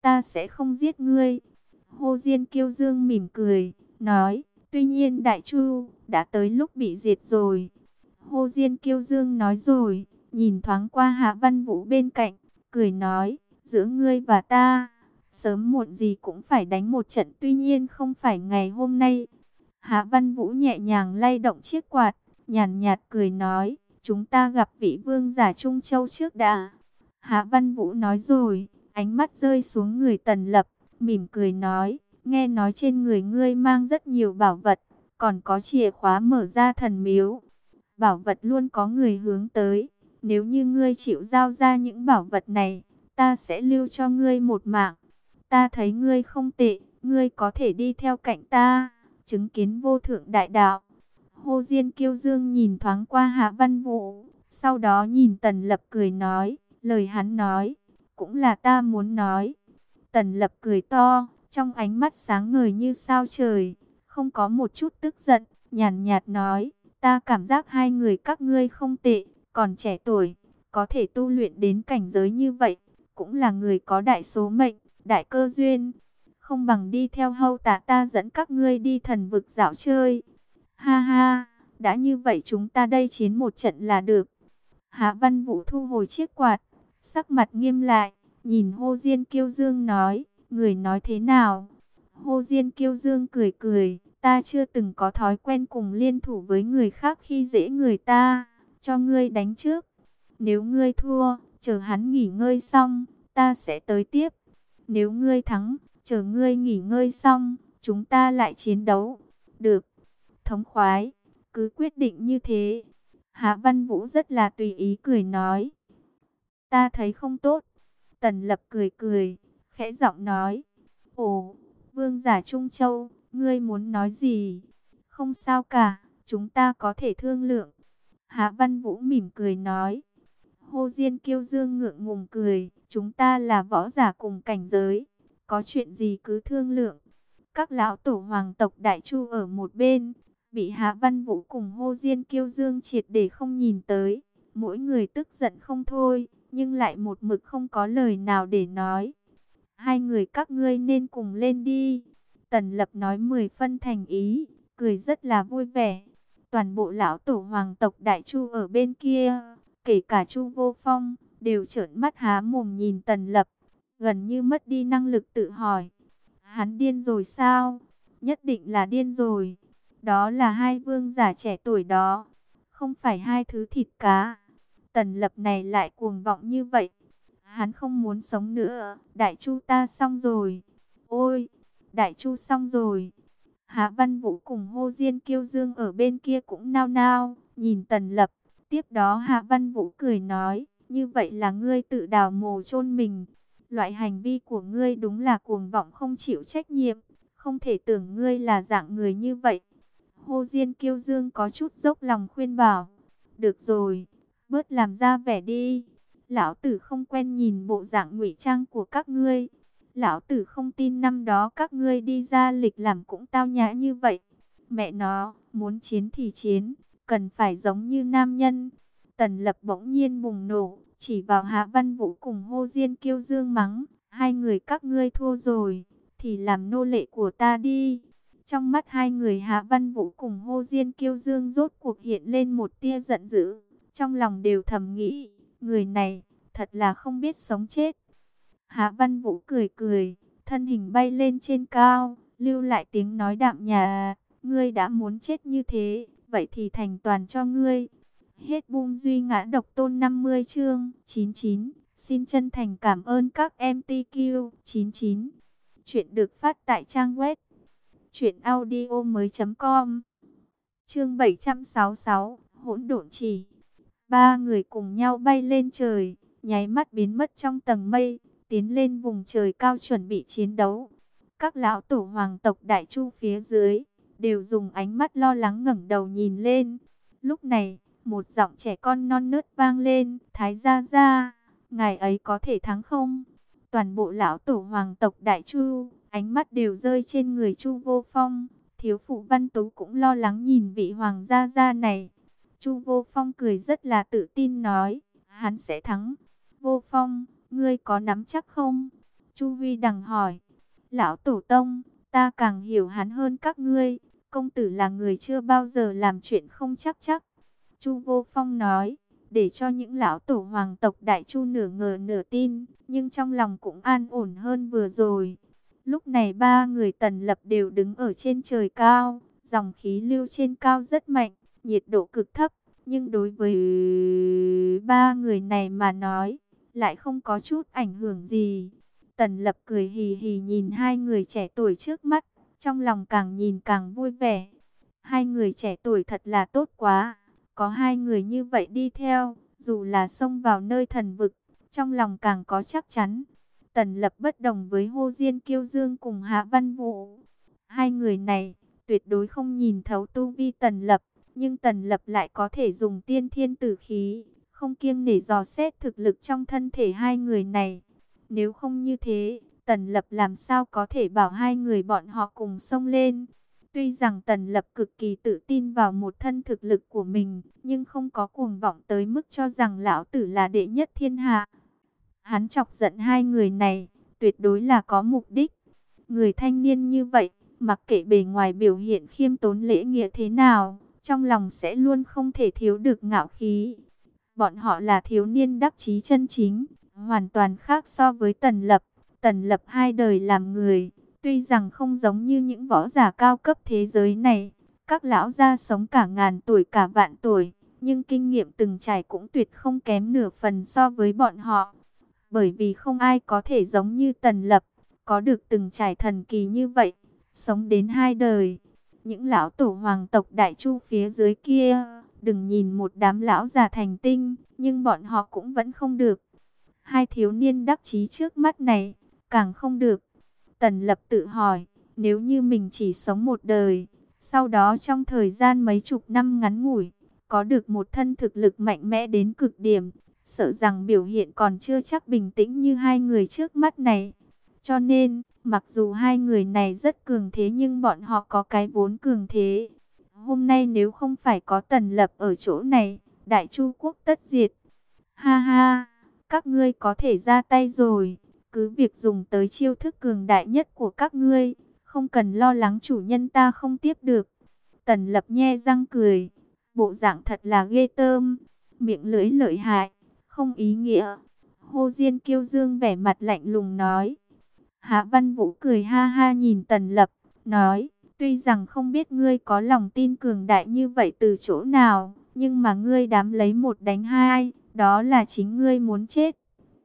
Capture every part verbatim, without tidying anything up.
ta sẽ không giết ngươi. Hồ Diên Kiêu Dương mỉm cười, nói, tuy nhiên Đại Chu đã tới lúc bị diệt rồi. Hồ Diên Kiêu Dương nói rồi, nhìn thoáng qua Hạ Văn Vũ bên cạnh, cười nói, giữa ngươi và ta, sớm muộn gì cũng phải đánh một trận, tuy nhiên không phải ngày hôm nay. Hạ Văn Vũ nhẹ nhàng lay động chiếc quạt, nhàn nhạt cười nói, chúng ta gặp vị vương giả Trung Châu trước đã. Hạ Văn Vũ nói rồi, ánh mắt rơi xuống người Tần Lập, mỉm cười nói, nghe nói trên người ngươi mang rất nhiều bảo vật, còn có chìa khóa mở ra thần miếu. Bảo vật luôn có người hướng tới, nếu như ngươi chịu giao ra những bảo vật này, ta sẽ lưu cho ngươi một mạng. Ta thấy ngươi không tệ, ngươi có thể đi theo cạnh ta, chứng kiến vô thượng đại đạo. Hồ Diên Kiêu Dương nhìn thoáng qua Hạ Văn Vũ, sau đó nhìn Tần Lập cười nói, lời hắn nói, cũng là ta muốn nói. Tần Lập cười to, trong ánh mắt sáng ngời như sao trời, không có một chút tức giận, nhàn nhạt nói, ta cảm giác hai người các ngươi không tệ, còn trẻ tuổi, có thể tu luyện đến cảnh giới như vậy, cũng là người có đại số mệnh, đại cơ duyên. Không bằng đi theo hầu tả ta dẫn các ngươi đi thần vực dạo chơi. Ha ha, đã như vậy chúng ta đây chiến một trận là được. Hạ Văn Vũ thu hồi chiếc quạt, sắc mặt nghiêm lại, nhìn Hồ Diên Kiêu Dương nói, người nói thế nào? Hồ Diên Kiêu Dương cười cười, ta chưa từng có thói quen cùng liên thủ với người khác khi dễ người ta, cho ngươi đánh trước. Nếu ngươi thua, chờ hắn nghỉ ngơi xong, ta sẽ tới tiếp. Nếu ngươi thắng, chờ ngươi nghỉ ngơi xong, chúng ta lại chiến đấu. Được, thống khoái, cứ quyết định như thế. Hạ Văn Vũ rất là tùy ý cười nói. Ta thấy không tốt. Tần Lập cười cười, khẽ giọng nói. Ồ, vương giả Trung Châu, ngươi muốn nói gì? Không sao cả, chúng ta có thể thương lượng. Hạ Văn Vũ mỉm cười nói. Hồ Diên Kiêu Dương ngượng ngùng cười, chúng ta là võ giả cùng cảnh giới, có chuyện gì cứ thương lượng. Các lão tổ hoàng tộc Đại Chu ở một bên, bị Hạ Văn Vũ cùng Hồ Diên Kiêu Dương triệt để không nhìn tới, mỗi người tức giận không thôi, nhưng lại một mực không có lời nào để nói. Hai người các ngươi nên cùng lên đi. Tần Lập nói mười phân thành ý, cười rất là vui vẻ. Toàn bộ lão tổ hoàng tộc Đại Chu ở bên kia, kể cả Chu Vô Phong, đều trợn mắt há mồm nhìn Tần Lập, gần như mất đi năng lực tự hỏi. Hắn điên rồi sao? Nhất định là điên rồi. Đó là hai vương giả trẻ tuổi đó, không phải hai thứ thịt cá. Tần Lập này lại cuồng vọng như vậy. Hắn không muốn sống nữa. Đại Chu ta xong rồi. Ôi, Đại Chu xong rồi. Hạ Văn Vũ cùng Hồ Diên Kiêu Dương ở bên kia cũng nao nao, nhìn Tần Lập. Tiếp đó Hạ Văn Vũ cười nói, như vậy là ngươi tự đào mồ chôn mình. Loại hành vi của ngươi đúng là cuồng vọng không chịu trách nhiệm. Không thể tưởng ngươi là dạng người như vậy. Hồ Diên Kiêu Dương có chút dốc lòng khuyên bảo. Được rồi, bớt làm ra vẻ đi. Lão tử không quen nhìn bộ dạng ngụy trang của các ngươi. Lão tử không tin năm đó các ngươi đi ra lịch làm cũng tao nhã như vậy. Mẹ nó, muốn chiến thì chiến, cần phải giống như nam nhân. Tần Lập bỗng nhiên bùng nổ, chỉ vào Hạ Văn Vũ cùng Hồ Diên Kiêu Dương mắng. Hai người các ngươi thua rồi, thì làm nô lệ của ta đi. Trong mắt hai người Hạ Văn Vũ cùng Hồ Diên Kiêu Dương rốt cuộc hiện lên một tia giận dữ. Trong lòng đều thầm nghĩ, người này thật là không biết sống chết. Hạ Văn Vũ cười cười, thân hình bay lên trên cao, lưu lại tiếng nói đạm nhạt, ngươi đã muốn chết như thế, vậy thì thành toàn cho ngươi. Hết bung duy ngã độc tôn năm mươi chương chín mươi chín. Xin chân thành cảm ơn các em tê quy chín mươi chín. Chuyện được phát tại trang web truyện audio mới chấm com. Chương bảy trăm sáu mươi sáu, hỗn độn chỉ. Ba người cùng nhau bay lên trời, nháy mắt biến mất trong tầng mây, tiến lên vùng trời cao chuẩn bị chiến đấu. Các lão tổ hoàng tộc Đại Chu phía dưới đều dùng ánh mắt lo lắng ngẩng đầu nhìn lên. Lúc này, một giọng trẻ con non nớt vang lên, Thái gia gia, ngài ấy có thể thắng không? Toàn bộ lão tổ hoàng tộc Đại Chu, ánh mắt đều rơi trên người Chu Vô Phong. Thiếu phụ Văn Tú cũng lo lắng nhìn vị hoàng gia gia này. Chu Vô Phong cười rất là tự tin nói, hắn sẽ thắng. Vô Phong, ngươi có nắm chắc không? Chu Huy Đằng hỏi. Lão Tổ Tông, ta càng hiểu hắn hơn các ngươi. Công tử là người chưa bao giờ làm chuyện không chắc chắc. Chu Vô Phong nói, để cho những lão tổ hoàng tộc Đại Chu nửa ngờ nửa tin, nhưng trong lòng cũng an ổn hơn vừa rồi. Lúc này ba người Tần Lập đều đứng ở trên trời cao, dòng khí lưu trên cao rất mạnh, nhiệt độ cực thấp, nhưng đối với ba người này mà nói, lại không có chút ảnh hưởng gì. Tần Lập cười hì hì nhìn hai người trẻ tuổi trước mắt, trong lòng càng nhìn càng vui vẻ. Hai người trẻ tuổi thật là tốt quá, có hai người như vậy đi theo, dù là xông vào nơi thần vực, trong lòng càng có chắc chắn. Tần Lập bất đồng với Hồ Diên Kiêu Dương cùng Hạ Văn Vũ. Hai người này tuyệt đối không nhìn thấu tu vi Tần Lập, nhưng Tần Lập lại có thể dùng tiên thiên tử khí, không kiêng nể dò xét thực lực trong thân thể hai người này. Nếu không như thế, Tần Lập làm sao có thể bảo hai người bọn họ cùng xông lên. Tuy rằng Tần Lập cực kỳ tự tin vào một thân thực lực của mình, nhưng không có cuồng vọng tới mức cho rằng lão tử là đệ nhất thiên hạ. Hắn chọc giận hai người này, tuyệt đối là có mục đích. Người thanh niên như vậy, mặc kệ bề ngoài biểu hiện khiêm tốn lễ nghĩa thế nào, trong lòng sẽ luôn không thể thiếu được ngạo khí. Bọn họ là thiếu niên đắc chí chân chính, hoàn toàn khác so với Tần Lập. Tần Lập hai đời làm người, tuy rằng không giống như những võ giả cao cấp thế giới này, các lão gia sống cả ngàn tuổi cả vạn tuổi, nhưng kinh nghiệm từng trải cũng tuyệt không kém nửa phần so với bọn họ. Bởi vì không ai có thể giống như Tần Lập, có được từng trải thần kỳ như vậy, sống đến hai đời. Những lão tổ hoàng tộc Đại Chu phía dưới kia, đừng nhìn một đám lão già thành tinh, nhưng bọn họ cũng vẫn không được. Hai thiếu niên đắc chí trước mắt này, càng không được. Tần Lập tự hỏi, nếu như mình chỉ sống một đời, sau đó trong thời gian mấy chục năm ngắn ngủi, có được một thân thực lực mạnh mẽ đến cực điểm, sợ rằng biểu hiện còn chưa chắc bình tĩnh như hai người trước mắt này. Cho nên, mặc dù hai người này rất cường thế nhưng bọn họ có cái vốn cường thế. Hôm nay nếu không phải có Tần Lập ở chỗ này, Đại Chu quốc tất diệt. Ha ha, các ngươi có thể ra tay rồi. Cứ việc dùng tới chiêu thức cường đại nhất của các ngươi, không cần lo lắng chủ nhân ta không tiếp được. Tần Lập nhe răng cười, bộ dạng thật là ghê tởm, miệng lưỡi lợi hại, không ý nghĩa. Hồ Diên Kiêu Dương vẻ mặt lạnh lùng nói. Hạ Văn Vũ cười ha ha nhìn Tần Lập, nói, tuy rằng không biết ngươi có lòng tin cường đại như vậy từ chỗ nào, nhưng mà ngươi dám lấy một đánh hai, đó là chính ngươi muốn chết.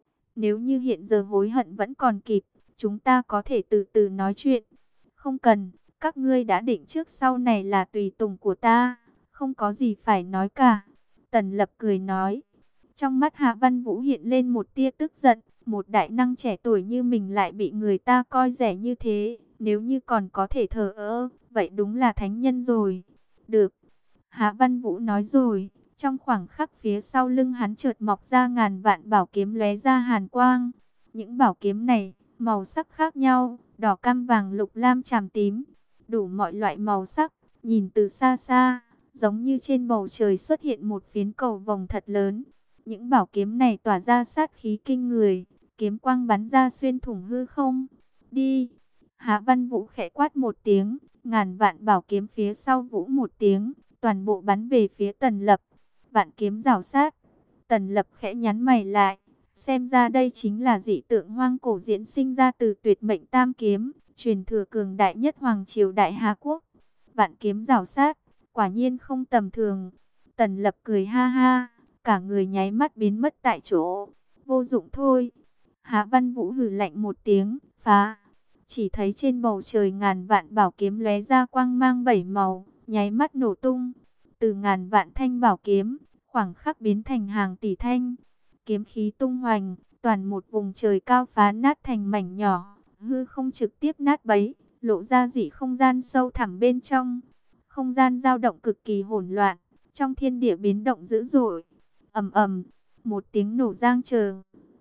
Nếu như hiện giờ hối hận vẫn còn kịp, chúng ta có thể từ từ nói chuyện. Không cần, các ngươi đã định trước sau này là tùy tùng của ta, không có gì phải nói cả. Tần Lập cười nói. Trong mắt Hạ Văn Vũ hiện lên một tia tức giận, một đại năng trẻ tuổi như mình lại bị người ta coi rẻ như thế, nếu như còn có thể thờ ơ, vậy đúng là thánh nhân rồi. Được, Hạ Văn Vũ nói rồi. Trong khoảng khắc phía sau lưng hắn chợt mọc ra ngàn vạn bảo kiếm lóe ra hàn quang. Những bảo kiếm này, màu sắc khác nhau, đỏ cam vàng lục lam chàm tím, đủ mọi loại màu sắc, nhìn từ xa xa, giống như trên bầu trời xuất hiện một phiến cầu vồng thật lớn. Những bảo kiếm này tỏa ra sát khí kinh người, kiếm quang bắn ra xuyên thủng hư không. Đi! Hạ Văn Vũ khẽ quát một tiếng, ngàn vạn bảo kiếm phía sau Vũ một tiếng, toàn bộ bắn về phía Tần Lập. Vạn kiếm rào sát. Tần Lập khẽ nhắn mày lại. Xem ra đây chính là dị tượng hoang cổ diễn sinh ra từ tuyệt mệnh tam kiếm, truyền thừa cường đại nhất Hoàng Triều Đại Hà Quốc. Vạn kiếm rào sát, quả nhiên không tầm thường. Tần Lập cười ha ha, cả người nháy mắt biến mất tại chỗ. Vô dụng thôi. Hạ Văn Vũ hừ lạnh một tiếng, phá. Chỉ thấy trên bầu trời ngàn vạn bảo kiếm lóe ra quang mang bảy màu, nháy mắt nổ tung. Từ ngàn vạn thanh bảo kiếm, khoảng khắc biến thành hàng tỷ thanh. Kiếm khí tung hoành, toàn một vùng trời cao phá nát thành mảnh nhỏ, hư không trực tiếp nát bấy, lộ ra dị không gian sâu thẳm bên trong. Không gian dao động cực kỳ hỗn loạn, trong thiên địa biến động dữ dội. Ầm ầm, một tiếng nổ giang trời.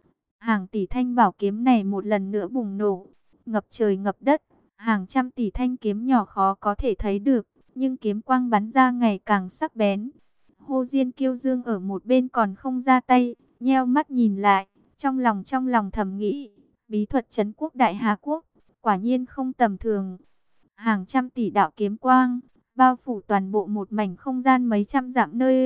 Hàng tỷ thanh bảo kiếm này một lần nữa bùng nổ, ngập trời ngập đất, hàng trăm tỷ thanh kiếm nhỏ khó có thể thấy được, nhưng kiếm quang bắn ra ngày càng sắc bén. Hồ Diên Kiêu Dương ở một bên còn không ra tay, nheo mắt nhìn lại, trong lòng trong lòng thầm nghĩ, Bí thuật trấn quốc Đại Hà Quốc, quả nhiên không tầm thường. Hàng trăm tỷ đạo kiếm quang, bao phủ toàn bộ một mảnh không gian mấy trăm dặm nơi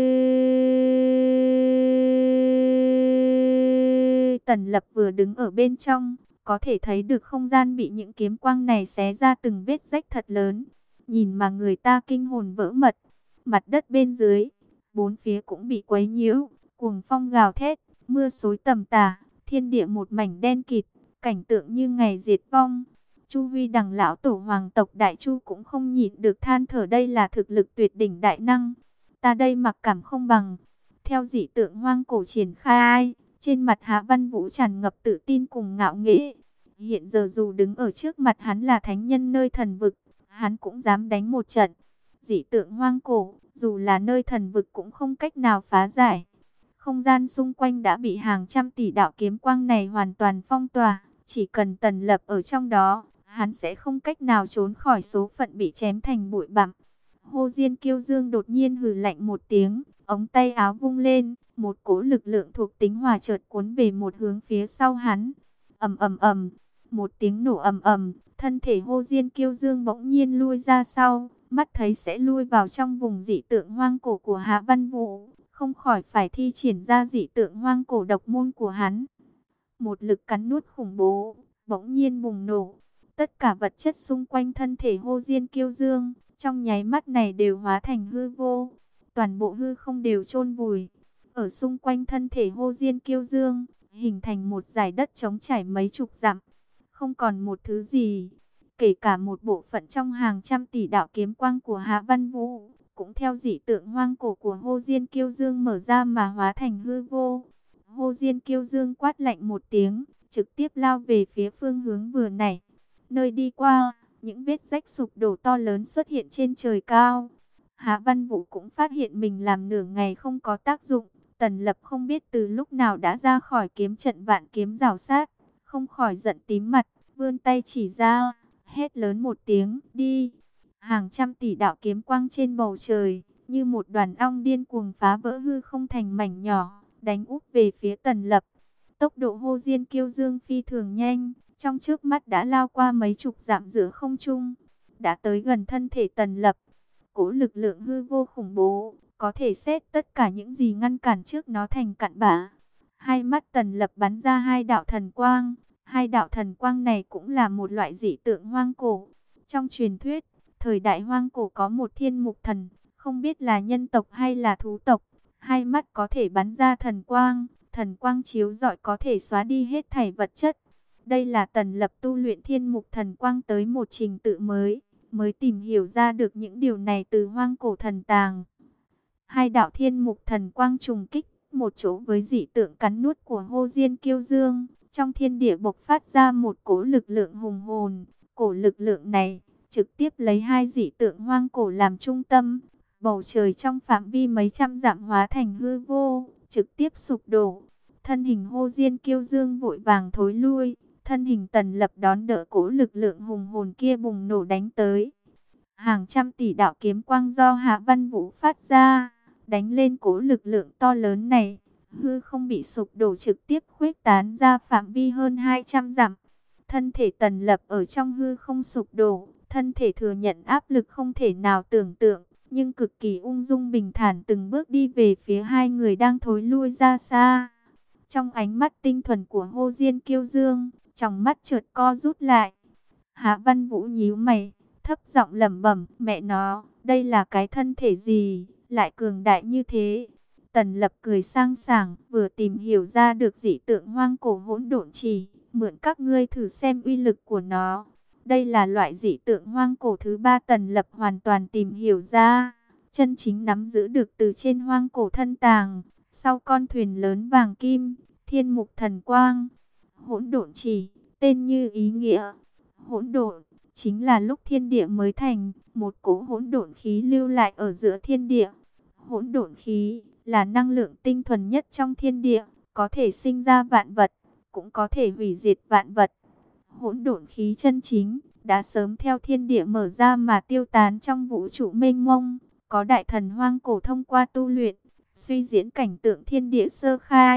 Tần Lập vừa đứng ở bên trong. Có thể thấy được không gian bị những kiếm quang này xé ra từng vết rách thật lớn. Nhìn mà người ta kinh hồn vỡ mật. Mặt đất bên dưới, bốn phía cũng bị quấy nhiễu, cuồng phong gào thét, mưa xối tầm tả, thiên địa một mảnh đen kịt, cảnh tượng như ngày diệt vong. Chu Huy Đằng lão tổ hoàng tộc Đại Chu cũng không nhịn được than thở, đây là thực lực tuyệt đỉnh đại năng. Ta đây mặc cảm không bằng. Theo dị tượng hoang cổ triển khai, trên mặt Hạ Văn Vũ tràn ngập tự tin cùng ngạo nghễ. Hiện giờ dù đứng ở trước mặt hắn là thánh nhân nơi thần vực, hắn cũng dám đánh một trận. Dị tượng hoang cổ, dù là nơi thần vực cũng không cách nào phá giải. Không gian xung quanh đã bị hàng trăm tỷ đạo kiếm quang này hoàn toàn phong tỏa. Chỉ cần Tần Lập ở trong đó, hắn sẽ không cách nào trốn khỏi số phận bị chém thành bụi bặm. Hồ Diên Kiêu Dương đột nhiên hừ lạnh một tiếng, ống tay áo vung lên, một cỗ lực lượng thuộc tính hỏa chợt cuốn về một hướng phía sau hắn. Ầm ầm ầm, một tiếng nổ ầm ầm, thân thể Hồ Diên Kiêu Dương bỗng nhiên lui ra sau, mắt thấy sẽ lui vào trong vùng dị tượng hoang cổ của Hạ Văn Vũ, không khỏi phải thi triển ra dị tượng hoang cổ độc môn của hắn. Một lực cắn nuốt khủng bố bỗng nhiên bùng nổ, tất cả vật chất xung quanh thân thể Hồ Diên Kiêu Dương trong nháy mắt này đều hóa thành hư vô, toàn bộ hư không đều chôn vùi. Ở xung quanh thân thể Hồ Diên Kiêu Dương hình thành một dải đất trống trải mấy chục dặm, không còn một thứ gì, kể cả một bộ phận trong hàng trăm tỷ đạo kiếm quang của Hạ Văn Vũ cũng theo dị tượng hoang cổ của Hồ Diên Kiêu Dương mở ra mà hóa thành hư vô. Hồ Diên Kiêu Dương quát lạnh một tiếng, trực tiếp lao về phía phương hướng vừa nãy. Nơi đi qua, những vết rách sụp đổ to lớn xuất hiện trên trời cao. Hạ Văn Vũ cũng phát hiện mình làm nửa ngày không có tác dụng. Tần Lập không biết từ lúc nào đã ra khỏi kiếm trận vạn kiếm rào sát, không khỏi giận tím mặt, vươn tay chỉ ra, hét lớn một tiếng, đi. Hàng trăm tỷ đạo kiếm quang trên bầu trời, như một đoàn ong điên cuồng phá vỡ hư không thành mảnh nhỏ, đánh úp về phía Tần Lập. Tốc độ Hồ Diên Kiêu Dương phi thường nhanh, trong trước mắt đã lao qua mấy chục dặm giữa không trung, đã tới gần thân thể Tần Lập. Cỗ lực lượng hư vô khủng bố, có thể xét tất cả những gì ngăn cản trước nó thành cặn bã. Hai mắt Tần Lập bắn ra hai đạo thần quang, hai đạo thần quang này cũng là một loại dị tượng hoang cổ. Trong truyền thuyết, thời đại hoang cổ có một thiên mục thần, không biết là nhân tộc hay là thú tộc, hai mắt có thể bắn ra thần quang, thần quang chiếu rọi có thể xóa đi hết thảy vật chất. Đây là Tần Lập tu luyện thiên mục thần quang tới một trình tự mới, mới tìm hiểu ra được những điều này từ hoang cổ thần tàng. Hai đạo thiên mục thần quang trùng kích một chỗ với dị tượng cắn nuốt của Hồ Diên Kiêu Dương, trong thiên địa bộc phát ra một cỗ lực lượng hùng hồn. Cổ lực lượng này trực tiếp lấy hai dị tượng hoang cổ làm trung tâm, bầu trời trong phạm vi mấy trăm dặm hóa thành hư vô, trực tiếp sụp đổ. Thân hình Hồ Diên Kiêu Dương vội vàng thối lui, thân hình Tần Lập đón đỡ cỗ lực lượng hùng hồn kia bùng nổ đánh tới. Hàng trăm tỷ đạo kiếm quang do Hạ Văn Vũ phát ra, đánh lên cỗ lực lượng to lớn này, hư không bị sụp đổ trực tiếp khuếch tán ra phạm vi hơn hai trăm dặm. Thân thể Tần Lập ở trong hư không sụp đổ, thân thể thừa nhận áp lực không thể nào tưởng tượng, nhưng cực kỳ ung dung bình thản từng bước đi về phía hai người đang thối lui ra xa. Trong ánh mắt tinh thuần của Hồ Diên Kiêu Dương, trong mắt chợt co rút lại. Hạ Văn Vũ nhíu mày, thấp giọng lẩm bẩm, mẹ nó, đây là cái thân thể gì, lại cường đại như thế. Tần Lập cười sang sảng, vừa tìm hiểu ra được dị tượng hoang cổ hỗn độn chỉ, mượn các ngươi thử xem uy lực của nó. Đây là loại dị tượng hoang cổ thứ ba Tần Lập hoàn toàn tìm hiểu ra, chân chính nắm giữ được từ trên hoang cổ thân tàng. Sau con thuyền lớn vàng kim, thiên mục thần quang, hỗn độn chỉ, tên như ý nghĩa. Hỗn độn chính là lúc thiên địa mới thành, một cỗ hỗn độn khí lưu lại ở giữa thiên địa. Hỗn độn khí là năng lượng tinh thuần nhất trong thiên địa, có thể sinh ra vạn vật, cũng có thể hủy diệt vạn vật. Hỗn độn khí chân chính đã sớm theo thiên địa mở ra mà tiêu tán trong vũ trụ mênh mông, có đại thần hoang cổ thông qua tu luyện suy diễn cảnh tượng thiên địa sơ khai,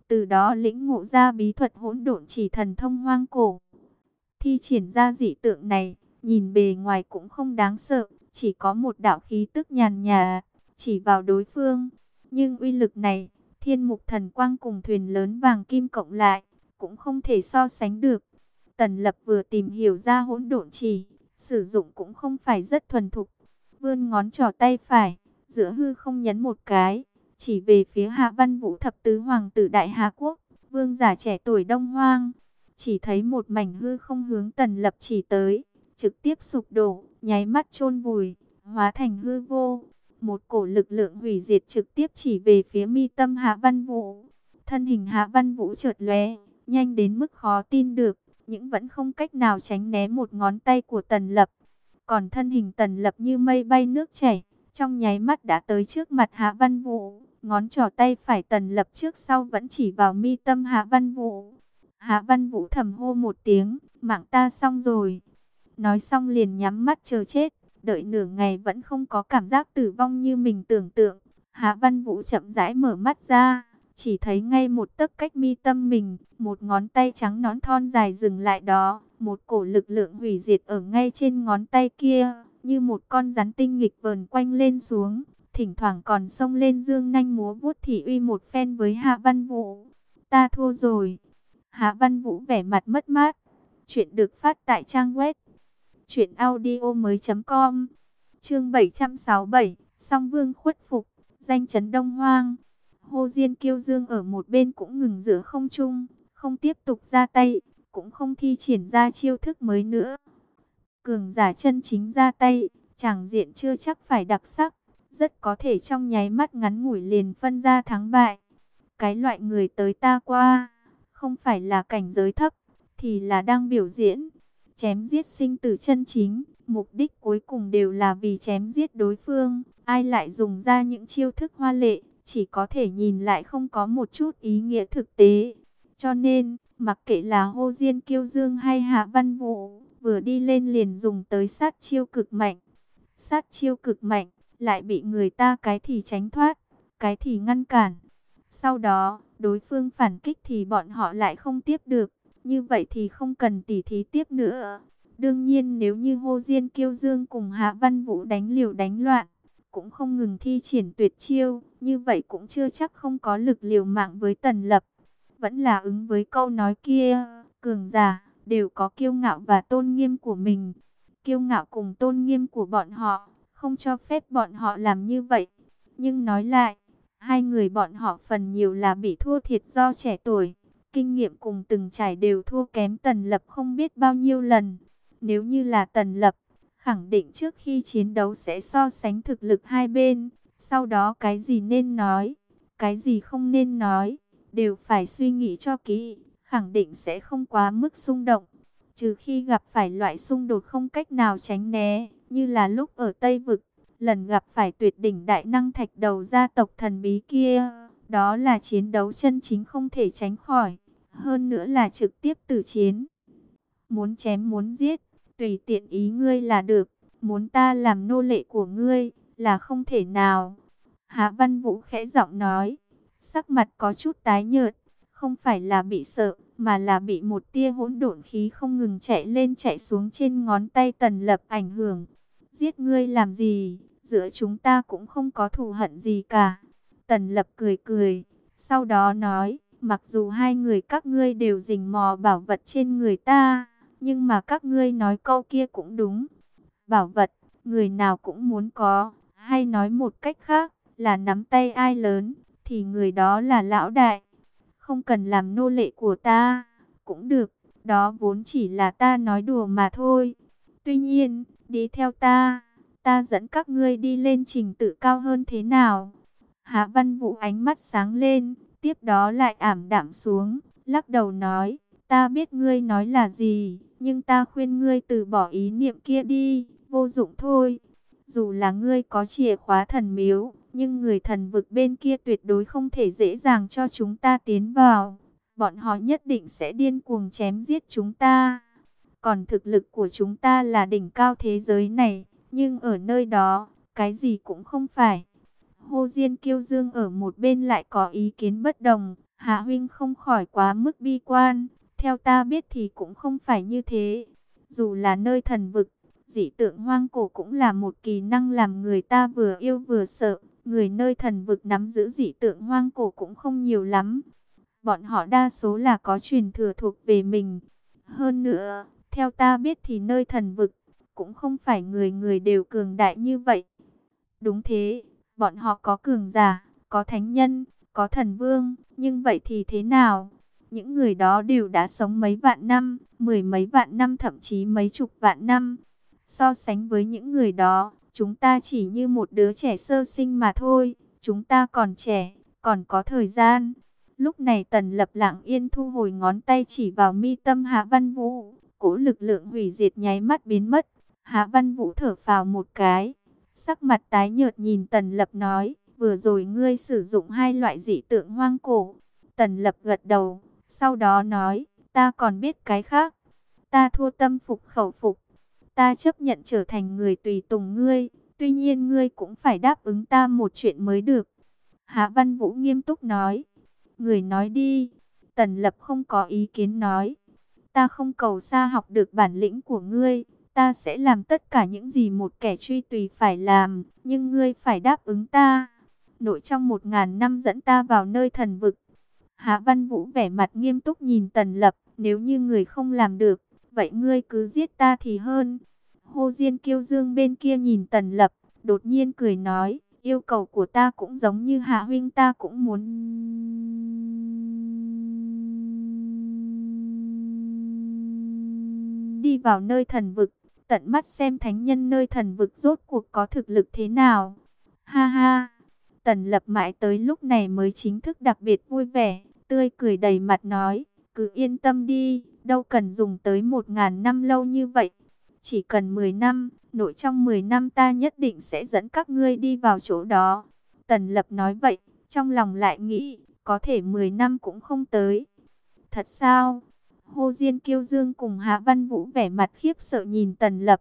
từ đó lĩnh ngộ ra bí thuật hỗn độn chỉ thần thông hoang cổ. Thi triển ra dị tượng này, nhìn bề ngoài cũng không đáng sợ, chỉ có một đạo khí tức nhàn nhạt chỉ vào đối phương. Nhưng uy lực này, Thiên Mục Thần Quang cùng thuyền lớn vàng kim cộng lại, cũng không thể so sánh được. Tần Lập vừa tìm hiểu ra hỗn độn chỉ, sử dụng cũng không phải rất thuần thục. Vươn ngón trỏ tay phải, giữa hư không nhấn một cái, chỉ về phía Hạ Văn Vũ thập tứ hoàng tử Đại Hà Quốc, vương giả trẻ tuổi Đông Hoang. Chỉ thấy một mảnh hư không hướng Tần Lập chỉ tới, trực tiếp sụp đổ, nháy mắt chôn vùi, hóa thành hư vô. Một cổ lực lượng hủy diệt trực tiếp chỉ về phía mi tâm Hạ Văn Vũ. Thân hình Hạ Văn Vũ chợt lóe, nhanh đến mức khó tin được, nhưng vẫn không cách nào tránh né một ngón tay của Tần Lập. Còn thân hình Tần Lập như mây bay nước chảy, trong nháy mắt đã tới trước mặt Hạ Văn Vũ. Ngón trỏ tay phải Tần Lập trước sau vẫn chỉ vào mi tâm Hạ Văn Vũ. Hạ Văn Vũ thầm hô một tiếng, mạng ta xong rồi. Nói xong liền nhắm mắt chờ chết, đợi nửa ngày vẫn không có cảm giác tử vong như mình tưởng tượng. Hạ Văn Vũ chậm rãi mở mắt ra, chỉ thấy ngay một tấc cách mi tâm mình, một ngón tay trắng nõn thon dài dừng lại đó. Một cổ lực lượng hủy diệt ở ngay trên ngón tay kia, như một con rắn tinh nghịch vờn quanh lên xuống. Thỉnh thoảng còn xông lên dương nanh múa vuốt thị uy một phen với Hạ Văn Vũ. Ta thua rồi. Hạ Văn Vũ vẻ mặt mất mát. Chuyện được phát tại trang web truyện audio mới chấm com. Chương bảy trăm sáu mươi bảy, Song Vương khuất phục, danh chấn Đông Hoang. Hồ Diên Kiêu Dương ở một bên cũng ngừng giữa không trung, không tiếp tục ra tay, cũng không thi triển ra chiêu thức mới nữa. Cường giả chân chính ra tay, tràng diện chưa chắc phải đặc sắc, rất có thể trong nháy mắt ngắn ngủi liền phân ra thắng bại. Cái loại người tới ta qua, không phải là cảnh giới thấp, thì là đang biểu diễn. Chém giết sinh tử chân chính, mục đích cuối cùng đều là vì chém giết đối phương. Ai lại dùng ra những chiêu thức hoa lệ, chỉ có thể nhìn lại không có một chút ý nghĩa thực tế. Cho nên, mặc kệ là Hồ Diên Kiêu Dương hay Hạ Văn Vũ, vừa đi lên liền dùng tới sát chiêu cực mạnh. Sát chiêu cực mạnh, lại bị người ta cái thì tránh thoát, cái thì ngăn cản. Sau đó, đối phương phản kích thì bọn họ lại không tiếp được. Như vậy thì không cần tỉ thí tiếp nữa. Đương nhiên nếu như Hồ Diên Kiêu Dương cùng Hạ Văn Vũ đánh liều đánh loạn, cũng không ngừng thi triển tuyệt chiêu, như vậy cũng chưa chắc không có lực liều mạng với Tần Lập. Vẫn là ứng với câu nói kia, cường giả đều có kiêu ngạo và tôn nghiêm của mình. Kiêu ngạo cùng tôn nghiêm của bọn họ, không cho phép bọn họ làm như vậy. Nhưng nói lại, hai người bọn họ phần nhiều là bị thua thiệt do trẻ tuổi. Kinh nghiệm cùng từng trải đều thua kém Tần Lập không biết bao nhiêu lần. Nếu như là Tần Lập, khẳng định trước khi chiến đấu sẽ so sánh thực lực hai bên. Sau đó cái gì nên nói, cái gì không nên nói, đều phải suy nghĩ cho kỹ. Khẳng định sẽ không quá mức xung động. Trừ khi gặp phải loại xung đột không cách nào tránh né, như là lúc ở Tây Vực, lần gặp phải tuyệt đỉnh đại năng thạch đầu gia tộc thần bí kia. Đó là chiến đấu chân chính không thể tránh khỏi. Hơn nữa là trực tiếp tử chiến. Muốn chém muốn giết, tùy tiện ý ngươi là được. Muốn ta làm nô lệ của ngươi, là không thể nào. Hạ Văn Vũ khẽ giọng nói. Sắc mặt có chút tái nhợt. Không phải là bị sợ, mà là bị một tia hỗn độn khí không ngừng chạy lên chạy xuống trên ngón tay Tần Lập ảnh hưởng. Giết ngươi làm gì? Giữa chúng ta cũng không có thù hận gì cả. Tần Lập cười cười, sau đó nói, mặc dù hai người các ngươi đều rình mò bảo vật trên người ta, nhưng mà các ngươi nói câu kia cũng đúng. Bảo vật, người nào cũng muốn có, hay nói một cách khác, là nắm tay ai lớn, thì người đó là lão đại. Không cần làm nô lệ của ta, cũng được, đó vốn chỉ là ta nói đùa mà thôi. Tuy nhiên, đi theo ta, ta dẫn các ngươi đi lên trình tự cao hơn thế nào? Hạ Văn Vũ ánh mắt sáng lên, tiếp đó lại ảm đạm xuống, lắc đầu nói, ta biết ngươi nói là gì, nhưng ta khuyên ngươi từ bỏ ý niệm kia đi, vô dụng thôi. Dù là ngươi có chìa khóa thần miếu, nhưng người thần vực bên kia tuyệt đối không thể dễ dàng cho chúng ta tiến vào. Bọn họ nhất định sẽ điên cuồng chém giết chúng ta. Còn thực lực của chúng ta là đỉnh cao thế giới này, nhưng ở nơi đó, cái gì cũng không phải. Hồ Diên Kiêu Dương ở một bên lại có ý kiến bất đồng. Hạ huynh không khỏi quá mức bi quan, theo ta biết thì cũng không phải như thế. Dù là nơi thần vực, dị tượng hoang cổ cũng là một kỳ năng làm người ta vừa yêu vừa sợ. Người nơi thần vực nắm giữ dị tượng hoang cổ cũng không nhiều lắm. Bọn họ đa số là có truyền thừa thuộc về mình. Hơn nữa, theo ta biết thì nơi thần vực cũng không phải người người đều cường đại như vậy. Đúng thế, bọn họ có cường giả, có thánh nhân, có thần vương, nhưng vậy thì thế nào? Những người đó đều đã sống mấy vạn năm, mười mấy vạn năm, thậm chí mấy chục vạn năm. So sánh với những người đó, chúng ta chỉ như một đứa trẻ sơ sinh mà thôi. Chúng ta còn trẻ, còn có thời gian. Lúc này Tần Lập lặng yên thu hồi ngón tay chỉ vào mi tâm Hạ Văn Vũ. Cỗ lực lượng hủy diệt nháy mắt biến mất. Hạ Văn Vũ thở phào một cái. Sắc mặt tái nhợt nhìn Tần Lập nói, vừa rồi ngươi sử dụng hai loại dị tượng hoang cổ. Tần Lập gật đầu, sau đó nói, ta còn biết cái khác. Ta thua tâm phục khẩu phục. Ta chấp nhận trở thành người tùy tùng ngươi. Tuy nhiên ngươi cũng phải đáp ứng ta một chuyện mới được. Hạ Văn Vũ nghiêm túc nói. Người nói đi. Tần Lập không có ý kiến nói. Ta không cầu xa học được bản lĩnh của ngươi. Ta sẽ làm tất cả những gì một kẻ truy tùy phải làm. Nhưng ngươi phải đáp ứng ta. Nội trong một ngàn năm dẫn ta vào nơi thần vực. Hạ Văn Vũ vẻ mặt nghiêm túc nhìn Tần Lập. Nếu như người không làm được, vậy ngươi cứ giết ta thì hơn. Hồ Diên Kiêu Dương bên kia nhìn Tần Lập, đột nhiên cười nói, yêu cầu của ta cũng giống như Hạ huynh, ta cũng muốn đi vào nơi thần vực, tận mắt xem thánh nhân nơi thần vực rốt cuộc có thực lực thế nào. Ha ha, Tần Lập mãi tới lúc này mới chính thức đặc biệt vui vẻ, tươi cười đầy mặt nói, cứ yên tâm đi, đâu cần dùng tới một ngàn năm lâu như vậy. Chỉ cần mười năm, nội trong mười năm ta nhất định sẽ dẫn các ngươi đi vào chỗ đó. Tần Lập nói vậy, trong lòng lại nghĩ, có thể mười năm cũng không tới. Thật sao? Hồ Diên Kiêu Dương cùng Hạ Văn Vũ vẻ mặt khiếp sợ nhìn Tần Lập.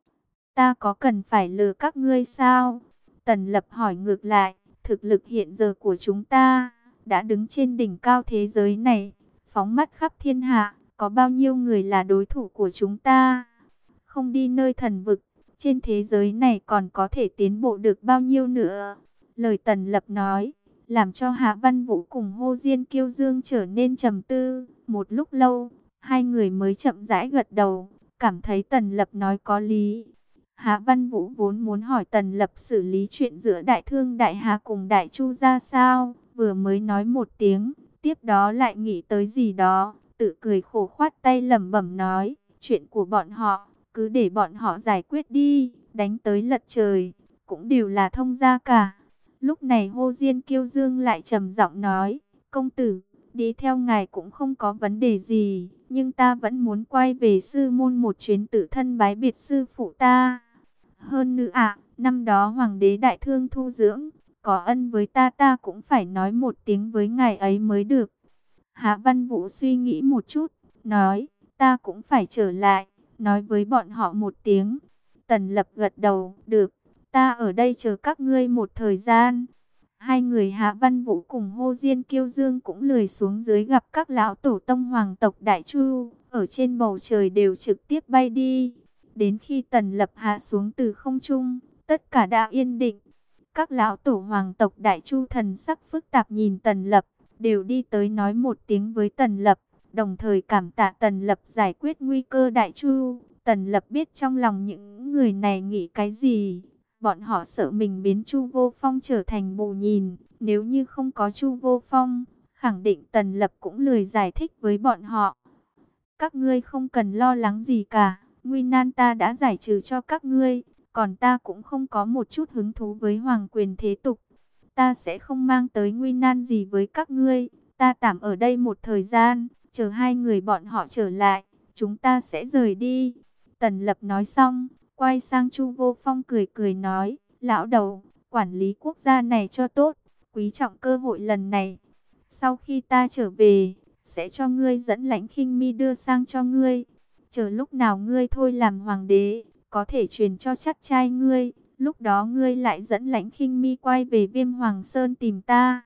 Ta có cần phải lừa các ngươi sao? Tần Lập hỏi ngược lại, thực lực hiện giờ của chúng ta đã đứng trên đỉnh cao thế giới này, phóng mắt khắp thiên hạ, có bao nhiêu người là đối thủ của chúng ta? Không đi nơi thần vực, trên thế giới này còn có thể tiến bộ được bao nhiêu nữa? Lời Tần Lập nói, làm cho Hạ Văn Vũ cùng Hồ Diên Kiêu Dương trở nên trầm tư. Một lúc lâu, hai người mới chậm rãi gật đầu, cảm thấy Tần Lập nói có lý. Hạ Văn Vũ vốn muốn hỏi Tần Lập xử lý chuyện giữa Đại Thương Đại Hà cùng Đại Chu ra sao, vừa mới nói một tiếng, tiếp đó lại nghĩ tới gì đó, tự cười khổ khoát tay lẩm bẩm nói, chuyện của bọn họ, cứ để bọn họ giải quyết đi, đánh tới lật trời, cũng đều là thông gia cả. Lúc này Hồ Diên Kiêu Dương lại trầm giọng nói, công tử, đi theo ngài cũng không có vấn đề gì, nhưng ta vẫn muốn quay về sư môn một chuyến, tự thân bái biệt sư phụ ta. Hơn nữa ạ, năm đó Hoàng đế Đại Thương thu dưỡng, có ân với ta, ta cũng phải nói một tiếng với ngài ấy mới được. Hạ Văn Vũ suy nghĩ một chút, nói, ta cũng phải trở lại, nói với bọn họ một tiếng. Tần Lập gật đầu, được, ta ở đây chờ các ngươi một thời gian. Hai người Hạ Văn Vũ cùng Hồ Diên Kiêu Dương cũng lười xuống dưới gặp các lão tổ tông hoàng tộc Đại Chu, ở trên bầu trời đều trực tiếp bay đi. Đến khi Tần Lập hạ xuống từ không trung, tất cả đã yên định. Các lão tổ hoàng tộc Đại Chu thần sắc phức tạp nhìn Tần Lập, đều đi tới nói một tiếng với Tần Lập, đồng thời cảm tạ Tần Lập giải quyết nguy cơ Đại Chu. Tần Lập biết trong lòng những người này nghĩ cái gì. Bọn họ sợ mình biến Chu Vô Phong trở thành bù nhìn. Nếu như không có Chu Vô Phong, khẳng định Tần Lập cũng lười giải thích với bọn họ. Các ngươi không cần lo lắng gì cả. Nguy nan ta đã giải trừ cho các ngươi. Còn ta cũng không có một chút hứng thú với hoàng quyền thế tục. Ta sẽ không mang tới nguy nan gì với các ngươi. Ta tạm ở đây một thời gian, chờ hai người bọn họ trở lại, chúng ta sẽ rời đi. Tần Lập nói xong, quay sang Chu Vô Phong cười cười nói, lão đầu, quản lý quốc gia này cho tốt, quý trọng cơ hội lần này. Sau khi ta trở về, sẽ cho ngươi dẫn Lãnh Khinh Mi đưa sang cho ngươi. Chờ lúc nào ngươi thôi làm hoàng đế, có thể truyền cho chắc trai ngươi. Lúc đó ngươi lại dẫn Lãnh Khinh Mi quay về Viêm Hoàng Sơn tìm ta.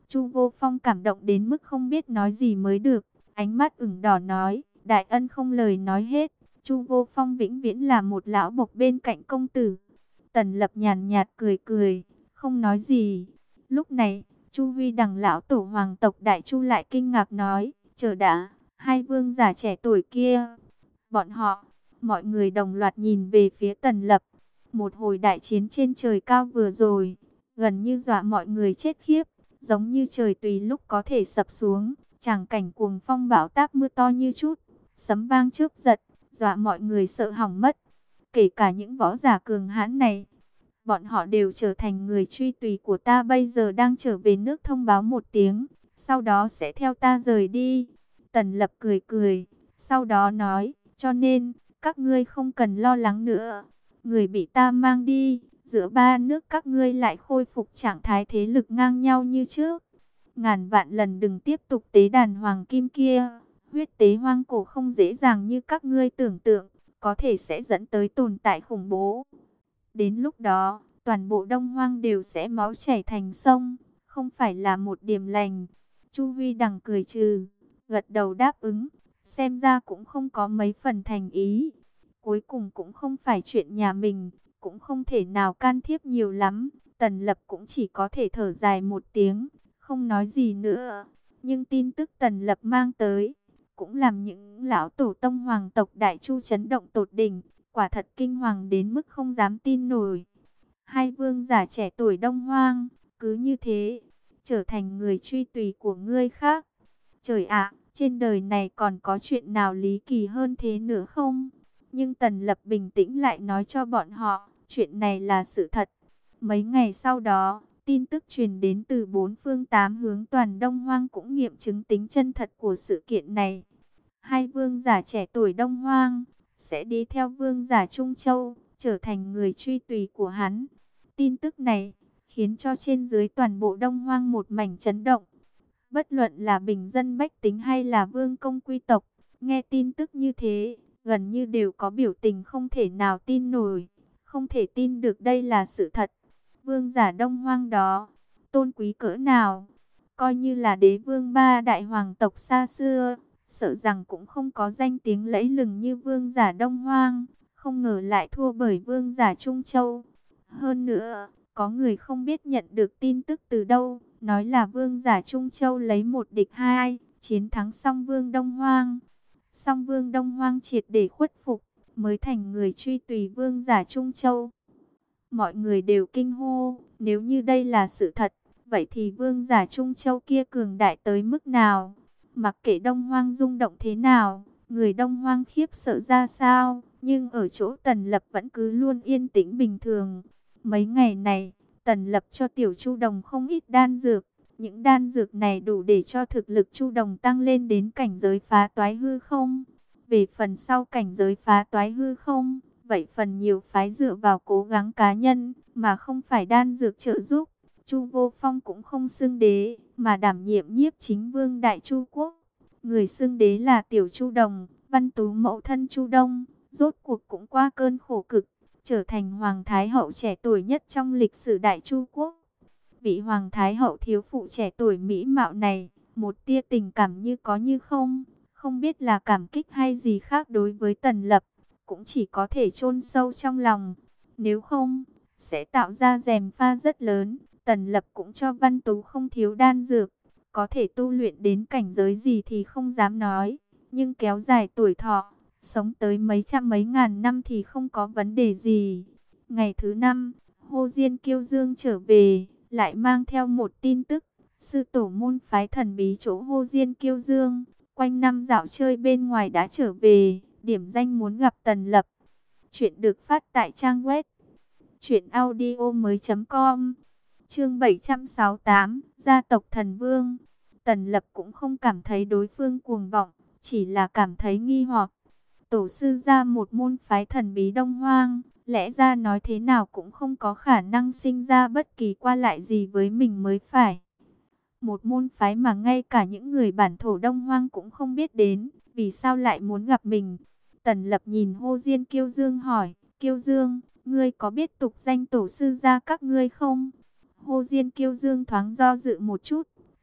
Chu Vô Phong cảm động đến mức không biết nói gì mới được, ánh mắt ửng đỏ nói, đại ân không lời nói hết. Chu Vô Phong vĩnh viễn là một lão bộc bên cạnh công tử. Tần Lập nhàn nhạt cười cười, không nói gì. Lúc này, Chu Huy Đằng lão tổ hoàng tộc Đại Chu lại kinh ngạc nói, chờ đã, hai vương giả trẻ tuổi kia. Bọn họ, mọi người đồng loạt nhìn về phía Tần Lập. Một hồi đại chiến trên trời cao vừa rồi, gần như dọa mọi người chết khiếp, giống như trời tùy lúc có thể sập xuống, tràng cảnh cuồng phong bão táp mưa to như chút, sấm vang chớp giật, dọa mọi người sợ hỏng mất. Kể cả những võ giả cường hãn này, bọn họ đều trở thành người truy tùy của ta, bây giờ đang trở về nước thông báo một tiếng, sau đó sẽ theo ta rời đi. Tần Lập cười cười, sau đó nói, cho nên, các ngươi không cần lo lắng nữa. Người bị ta mang đi, giữa ba nước các ngươi lại khôi phục trạng thái thế lực ngang nhau như trước. Ngàn vạn lần đừng tiếp tục tế đàn hoàng kim kia. Huyết tế hoang cổ không dễ dàng như các ngươi tưởng tượng, có thể sẽ dẫn tới tồn tại khủng bố. Đến lúc đó, toàn bộ Đông Hoang đều sẽ máu chảy thành sông, không phải là một điểm lành. Chu Huy Đằng cười trừ, gật đầu đáp ứng, xem ra cũng không có mấy phần thành ý. Cuối cùng cũng không phải chuyện nhà mình, cũng không thể nào can thiệp nhiều lắm. Tần Lập cũng chỉ có thể thở dài một tiếng, không nói gì nữa. Nhưng tin tức Tần Lập mang tới, cũng làm những lão tổ tông hoàng tộc Đại Chu chấn động tột đỉnh, quả thật kinh hoàng đến mức không dám tin nổi. Hai vương giả trẻ tuổi Đông Hoang, cứ như thế, trở thành người truy tùy của ngươi khác. Trời ạ, trên đời này còn có chuyện nào lý kỳ hơn thế nữa không? Nhưng Tần Lập bình tĩnh lại nói cho bọn họ, chuyện này là sự thật. Mấy ngày sau đó, tin tức truyền đến từ bốn phương tám hướng toàn Đông Hoang cũng nghiệm chứng tính chân thật của sự kiện này. Hai vương giả trẻ tuổi Đông Hoang sẽ đi theo vương giả Trung Châu, trở thành người truy tùy của hắn. Tin tức này khiến cho trên dưới toàn bộ Đông Hoang một mảnh chấn động. Bất luận là bình dân bách tính hay là vương công quý tộc, nghe tin tức như thế, gần như đều có biểu tình không thể nào tin nổi, không thể tin được đây là sự thật. Vương giả Đông Hoang đó, tôn quý cỡ nào, coi như là đế vương ba đại hoàng tộc xa xưa, sợ rằng cũng không có danh tiếng lẫy lừng như vương giả Đông Hoang, không ngờ lại thua bởi vương giả Trung Châu. Hơn nữa, có người không biết nhận được tin tức từ đâu, nói là vương giả Trung Châu lấy một địch hai, chiến thắng Song Vương Đông Hoang. Song Vương Đông Hoang triệt để khuất phục, mới thành người truy tùy vương giả Trung Châu. Mọi người đều kinh hô, nếu như đây là sự thật, vậy thì vương giả Trung Châu kia cường đại tới mức nào? Mặc kệ Đông Hoang rung động thế nào, người Đông Hoang khiếp sợ ra sao, nhưng ở chỗ Tần Lập vẫn cứ luôn yên tĩnh bình thường. Mấy ngày này, Tần Lập cho Tiểu Chu Đồng không ít đan dược. Những đan dược này đủ để cho thực lực Chu Đồng tăng lên đến cảnh giới phá toái hư không. Về phần sau cảnh giới phá toái hư không, vậy phần nhiều phái dựa vào cố gắng cá nhân, mà không phải đan dược trợ giúp. Chu Vô Phong cũng không xưng đế, mà đảm nhiệm nhiếp chính vương Đại Chu Quốc. Người xưng đế là Tiểu Chu Đồng, Văn Tú mẫu thân Chu Đông, rốt cuộc cũng qua cơn khổ cực, trở thành Hoàng Thái Hậu trẻ tuổi nhất trong lịch sử Đại Chu Quốc. Vị Hoàng Thái Hậu thiếu phụ trẻ tuổi mỹ mạo này, một tia tình cảm như có như không, không biết là cảm kích hay gì khác đối với Tần Lập, cũng chỉ có thể chôn sâu trong lòng. Nếu không, sẽ tạo ra rèm pha rất lớn. Tần Lập cũng cho Văn Tú không thiếu đan dược, có thể tu luyện đến cảnh giới gì thì không dám nói, nhưng kéo dài tuổi thọ, sống tới mấy trăm mấy ngàn năm thì không có vấn đề gì. Ngày thứ năm, Hồ Diên Kiêu Dương trở về, lại mang theo một tin tức, sư tổ môn phái thần bí chỗ Hồ Diên Kiêu Dương, quanh năm dạo chơi bên ngoài đã trở về, điểm danh muốn gặp Tần Lập. Chuyện được phát tại trang web truyện audio mới chấm com. Chương bảy trăm sáu mươi tám, gia tộc thần vương. Tần Lập cũng không cảm thấy đối phương cuồng vọng, chỉ là cảm thấy nghi hoặc. Tổ sư ra một môn phái thần bí Đông Hoang, lẽ ra nói thế nào cũng không có khả năng sinh ra bất kỳ qua lại gì với mình mới phải. Một môn phái mà ngay cả những người bản thổ Đông Hoang cũng không biết đến, vì sao lại muốn gặp mình? Tần Lập nhìn Hồ Diên Kiêu Dương hỏi, Kiêu Dương, ngươi có biết tục danh tổ sư gia các ngươi không? Hồ Diên Kiêu Dương thoáng do dự một chút,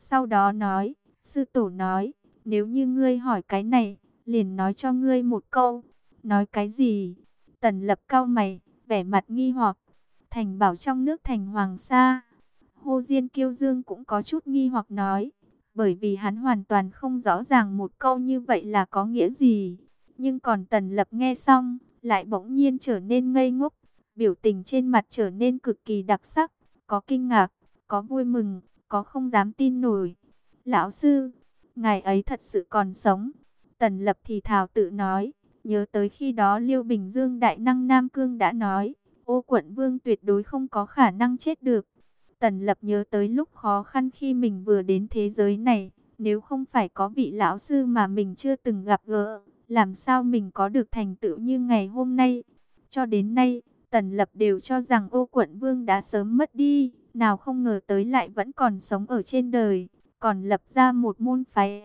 Sau đó nói, sư tổ nói, nếu như ngươi hỏi cái này, liền nói cho ngươi một câu. Nói cái gì? Tần Lập cau mày, vẻ mặt nghi hoặc. Thành bảo trong nước thành Hoàng Sa. Hồ Diên Kiêu Dương cũng có chút nghi hoặc nói, bởi vì hắn hoàn toàn không rõ ràng một câu như vậy là có nghĩa gì. Nhưng còn Tần Lập nghe xong, lại bỗng nhiên trở nên ngây ngốc, biểu tình trên mặt trở nên cực kỳ đặc sắc, có kinh ngạc, có vui mừng, có không dám tin nổi. Lão sư, ngài ấy thật sự còn sống. Tần Lập thì thào tự nói, nhớ tới khi đó Liêu Bình Dương Đại Năng Nam Cương đã nói, Ô Quận Vương tuyệt đối không có khả năng chết được. Tần Lập nhớ tới lúc khó khăn khi mình vừa đến thế giới này, nếu không phải có vị lão sư mà mình chưa từng gặp gỡ, làm sao mình có được thành tựu như ngày hôm nay. Cho đến nay, Tần Lập đều cho rằng Ô Quận Vương đã sớm mất đi, nào không ngờ tới lại vẫn còn sống ở trên đời, còn lập ra một môn phái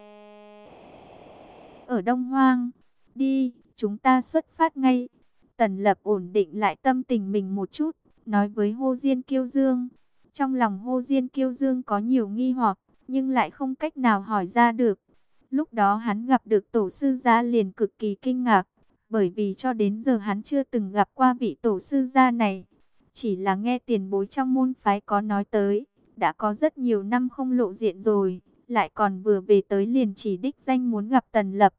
ở Đông Hoang. Đi, chúng ta xuất phát ngay. Tần Lập ổn định lại tâm tình mình một chút, nói với Hồ Diên Kiêu Dương. Trong lòng Hồ Diên Kiêu Dương có nhiều nghi hoặc, nhưng lại không cách nào hỏi ra được. Lúc đó hắn gặp được tổ sư gia liền cực kỳ kinh ngạc, bởi vì cho đến giờ hắn chưa từng gặp qua vị tổ sư gia này. Chỉ là nghe tiền bối trong môn phái có nói tới, đã có rất nhiều năm không lộ diện rồi, lại còn vừa về tới liền chỉ đích danh muốn gặp Tần Lập.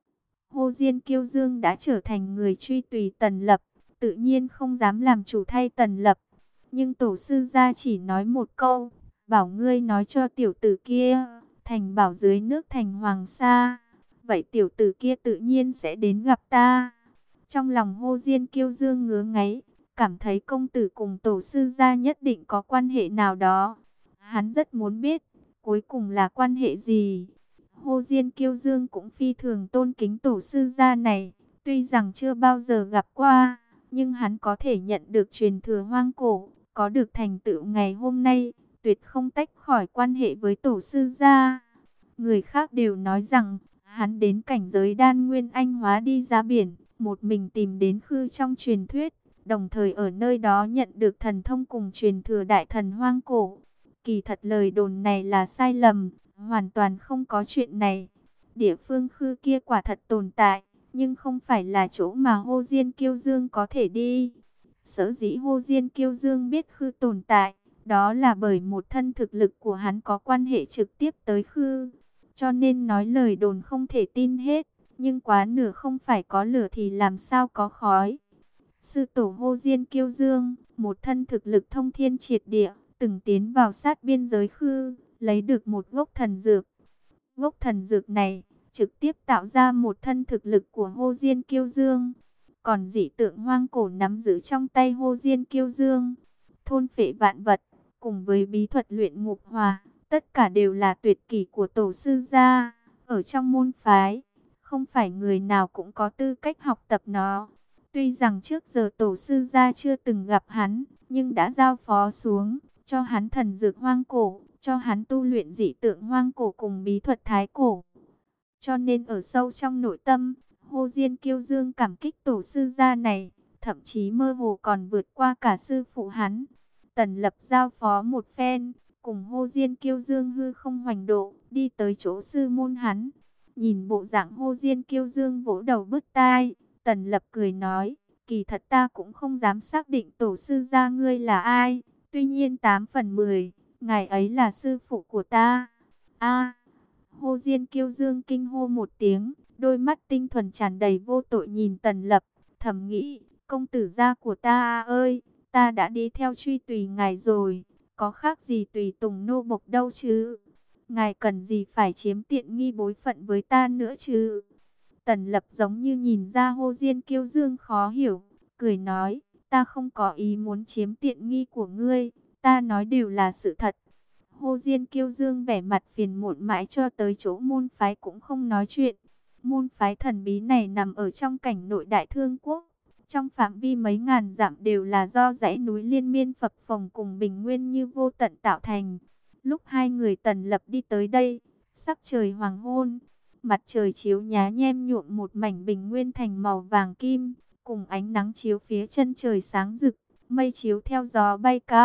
Hồ Diên Kiêu Dương đã trở thành người truy tùy Tần Lập, tự nhiên không dám làm chủ thay Tần Lập. Nhưng tổ sư gia chỉ nói một câu, bảo ngươi nói cho tiểu tử kia, thành bảo dưới nước thành Hoàng Sa. Vậy tiểu tử kia tự nhiên sẽ đến gặp ta. Trong lòng Hồ Diên Kiêu Dương ngứa ngáy, cảm thấy công tử cùng tổ sư gia nhất định có quan hệ nào đó. Hắn rất muốn biết, cuối cùng là quan hệ gì. Hồ Diên Kiêu Dương cũng phi thường tôn kính tổ sư gia này, tuy rằng chưa bao giờ gặp qua, nhưng hắn có thể nhận được truyền thừa hoang cổ, có được thành tựu ngày hôm nay, tuyệt không tách khỏi quan hệ với tổ sư gia. Người khác đều nói rằng, hắn đến cảnh giới đan nguyên anh hóa đi ra biển, một mình tìm đến Khư trong truyền thuyết, đồng thời ở nơi đó nhận được thần thông cùng truyền thừa đại thần hoang cổ. Kỳ thật lời đồn này là sai lầm, hoàn toàn không có chuyện này. Địa phương Khư kia quả thật tồn tại, nhưng không phải là chỗ mà Hồ Diên Kiêu Dương có thể đi. Sở dĩ Hồ Diên Kiêu Dương biết Khư tồn tại, đó là bởi một thân thực lực của hắn có quan hệ trực tiếp tới Khư. Cho nên nói lời đồn không thể tin hết, nhưng quá nửa không phải có lửa thì làm sao có khói. Sư tổ Hồ Diên Kiêu Dương, một thân thực lực thông thiên triệt địa, từng tiến vào sát biên giới Khư, lấy được một gốc thần dược. Gốc thần dược này trực tiếp tạo ra một thân thực lực của Hồ Diên Kiêu Dương. Còn dị tượng hoang cổ nắm giữ trong tay Hồ Diên Kiêu Dương, thôn phệ vạn vật, cùng với bí thuật luyện ngục hòa, tất cả đều là tuyệt kỹ của tổ sư gia. Ở trong môn phái, không phải người nào cũng có tư cách học tập nó. Tuy rằng trước giờ tổ sư gia chưa từng gặp hắn, nhưng đã giao phó xuống, cho hắn thần dược hoang cổ, cho hắn tu luyện dị tượng hoang cổ cùng bí thuật thái cổ. Cho nên ở sâu trong nội tâm, Hồ Diên Kiêu Dương cảm kích tổ sư gia này, thậm chí mơ hồ còn vượt qua cả sư phụ hắn. Tần Lập giao phó một phen, cùng Hồ Diên Kiêu Dương hư không hoành độ, đi tới chỗ sư môn hắn. Nhìn bộ dạng Hồ Diên Kiêu Dương vỗ đầu bứt tai, Tần Lập cười nói, kỳ thật ta cũng không dám xác định tổ sư gia ngươi là ai, tuy nhiên tám phần mười, ngài ấy là sư phụ của ta. A. Hồ Diên Kiêu Dương kinh hô một tiếng, đôi mắt tinh thuần tràn đầy vô tội nhìn Tần Lập, thầm nghĩ, công tử gia của ta ơi, ta đã đi theo truy tùy ngài rồi, có khác gì tùy tùng nô bộc đâu chứ. Ngài cần gì phải chiếm tiện nghi bối phận với ta nữa chứ. Tần Lập giống như nhìn ra Hồ Diên Kiêu Dương khó hiểu, cười nói, ta không có ý muốn chiếm tiện nghi của ngươi, ta nói đều là sự thật. Hồ Diên Kiêu Dương vẻ mặt phiền muộn mãi cho tới chỗ môn phái cũng không nói chuyện. Môn phái thần bí này nằm ở trong cảnh nội Đại Thương Quốc. Trong phạm vi mấy ngàn dặm đều là do dãy núi liên miên phập phồng cùng bình nguyên như vô tận tạo thành. Lúc hai người Tần Lập đi tới đây, sắc trời hoàng hôn, mặt trời chiếu nhá nhem nhuộm một mảnh bình nguyên thành màu vàng kim, cùng ánh nắng chiếu phía chân trời sáng rực, mây chiếu theo gió bay cao,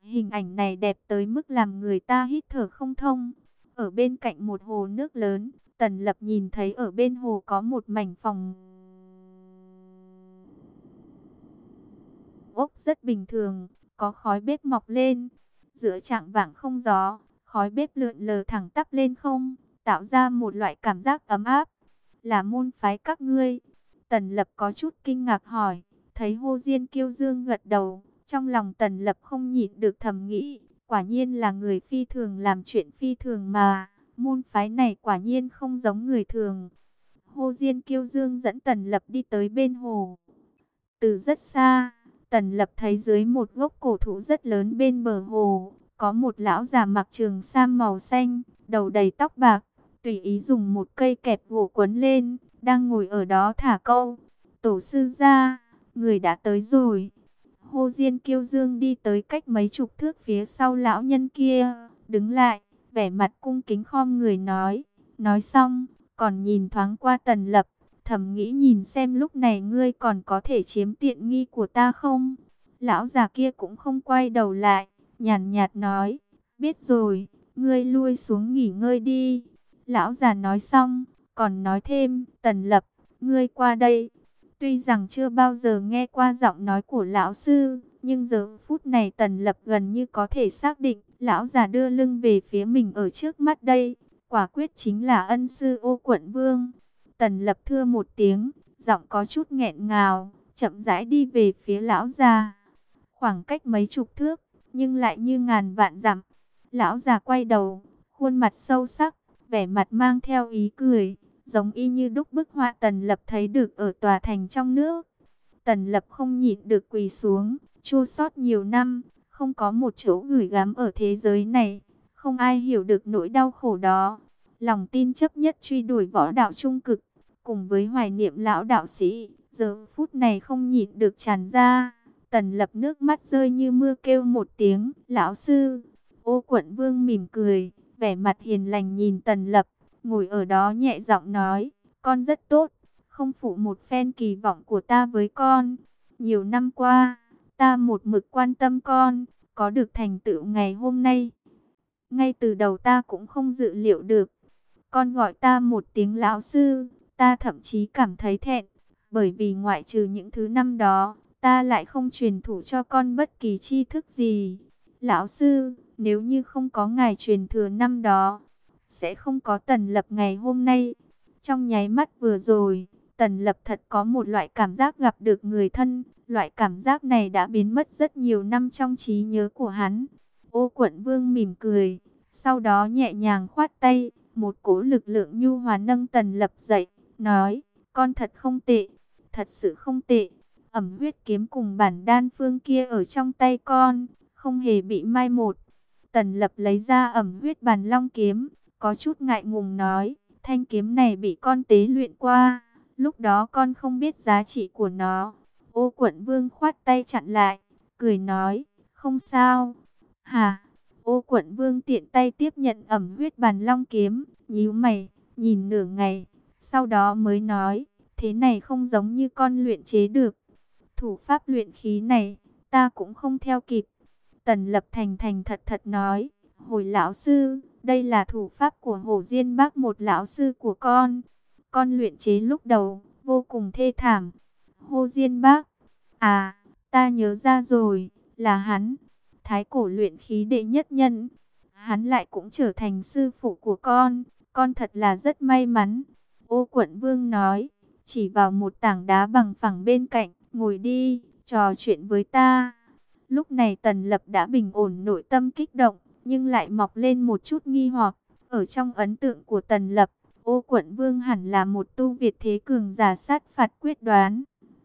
Hình ảnh này đẹp tới mức làm người ta hít thở không thông. Ở bên cạnh một hồ nước lớn, Tần Lập nhìn thấy ở bên hồ có một mảnh phòng ốc rất bình thường, có khói bếp mọc lên. Giữa chạng vạng không gió, khói bếp lượn lờ thẳng tắp lên không, tạo ra một loại cảm giác ấm áp. Là môn phái các ngươi? Tần Lập có chút kinh ngạc hỏi. Thấy Hồ Diên Kiêu Dương gật đầu, trong lòng Tần Lập không nhịn được thầm nghĩ, quả nhiên là người phi thường làm chuyện phi thường mà, môn phái này quả nhiên không giống người thường. Hồ Diên Kiêu Dương dẫn Tần Lập đi tới bên hồ. Từ rất xa, Tần Lập thấy dưới một gốc cổ thụ rất lớn bên bờ hồ, có một lão già mặc trường sam màu xanh, đầu đầy tóc bạc, tùy ý dùng một cây kẹp gỗ quấn lên, đang ngồi ở đó thả câu. Tổ sư gia, người đã tới rồi. Hồ Diên Kiêu Dương đi tới cách mấy chục thước phía sau lão nhân kia, đứng lại, vẻ mặt cung kính khom người nói. Nói xong, còn nhìn thoáng qua Tần Lập, thầm nghĩ nhìn xem lúc này ngươi còn có thể chiếm tiện nghi của ta không. Lão già kia cũng không quay đầu lại, nhàn nhạt nói, biết rồi, ngươi lui xuống nghỉ ngơi đi. Lão già nói xong, còn nói thêm, Tần Lập, ngươi qua đây. Tuy rằng chưa bao giờ nghe qua giọng nói của lão sư, nhưng giờ phút này Tần Lập gần như có thể xác định, lão già đưa lưng về phía mình ở trước mắt đây, quả quyết chính là ân sư Ô Quận Vương. Tần Lập thưa một tiếng, giọng có chút nghẹn ngào, chậm rãi đi về phía lão già. Khoảng cách mấy chục thước, nhưng lại như ngàn vạn dặm. Lão già quay đầu, khuôn mặt sâu sắc, vẻ mặt mang theo ý cười, giống y như đúc bức họa Tần Lập thấy được ở tòa thành trong nước. Tần Lập không nhịn được quỳ xuống, chua xót nhiều năm, không có một chỗ gửi gắm ở thế giới này, không ai hiểu được nỗi đau khổ đó. Lòng tin chấp nhất truy đuổi võ đạo trung cực, cùng với hoài niệm lão đạo sĩ, giờ phút này không nhịn được tràn ra. Tần Lập nước mắt rơi như mưa kêu một tiếng, lão sư. Ô Quận Vương mỉm cười, vẻ mặt hiền lành nhìn Tần Lập, ngồi ở đó nhẹ giọng nói, con rất tốt, không phụ một phen kỳ vọng của ta với con. Nhiều năm qua, ta một mực quan tâm con, có được thành tựu ngày hôm nay. Ngay từ đầu ta cũng không dự liệu được, con gọi ta một tiếng lão sư, ta thậm chí cảm thấy thẹn, bởi vì ngoại trừ những thứ năm đó, ta lại không truyền thụ cho con bất kỳ tri thức gì. Lão sư, nếu như không có ngài truyền thừa năm đó, sẽ không có Tần Lập ngày hôm nay. Trong nháy mắt vừa rồi, Tần Lập thật có một loại cảm giác gặp được người thân. Loại cảm giác này đã biến mất rất nhiều năm trong trí nhớ của hắn. Ô Quận Vương mỉm cười, sau đó nhẹ nhàng khoát tay, một cỗ lực lượng nhu hòa nâng Tần Lập dậy, nói, con thật không tệ, thật sự không tệ. Ẩm huyết kiếm cùng bản đan phương kia ở trong tay con, không hề bị mai một. Tần Lập lấy ra ẩm huyết bàn long kiếm, có chút ngại ngùng nói, thanh kiếm này bị con tế luyện qua, lúc đó con không biết giá trị của nó. Ô Quận Vương khoát tay chặn lại, cười nói, không sao. Hả? Ô Quận Vương tiện tay tiếp nhận ẩm huyết bàn long kiếm, nhíu mày, nhìn nửa ngày, sau đó mới nói, thế này không giống như con luyện chế được. Thủ pháp luyện khí này, ta cũng không theo kịp. Tần Lập thành thành thật thật nói, hồi lão sư, đây là thủ pháp của Hổ Diên Bác, một lão sư của con. Con luyện chế lúc đầu, vô cùng thê thảm. Hồ Diên Bác, à, ta nhớ ra rồi, là hắn, thái cổ luyện khí đệ nhất nhân. Hắn lại cũng trở thành sư phụ của con, con thật là rất may mắn. Ô Quận Vương nói, chỉ vào một tảng đá bằng phẳng bên cạnh, ngồi đi, trò chuyện với ta. Lúc này Tần Lập đã bình ổn nội tâm kích động, nhưng lại mọc lên một chút nghi hoặc. Ở trong ấn tượng của Tần Lập, Ô Quận Vương hẳn là một tu Việt thế cường giả sát phạt quyết đoán.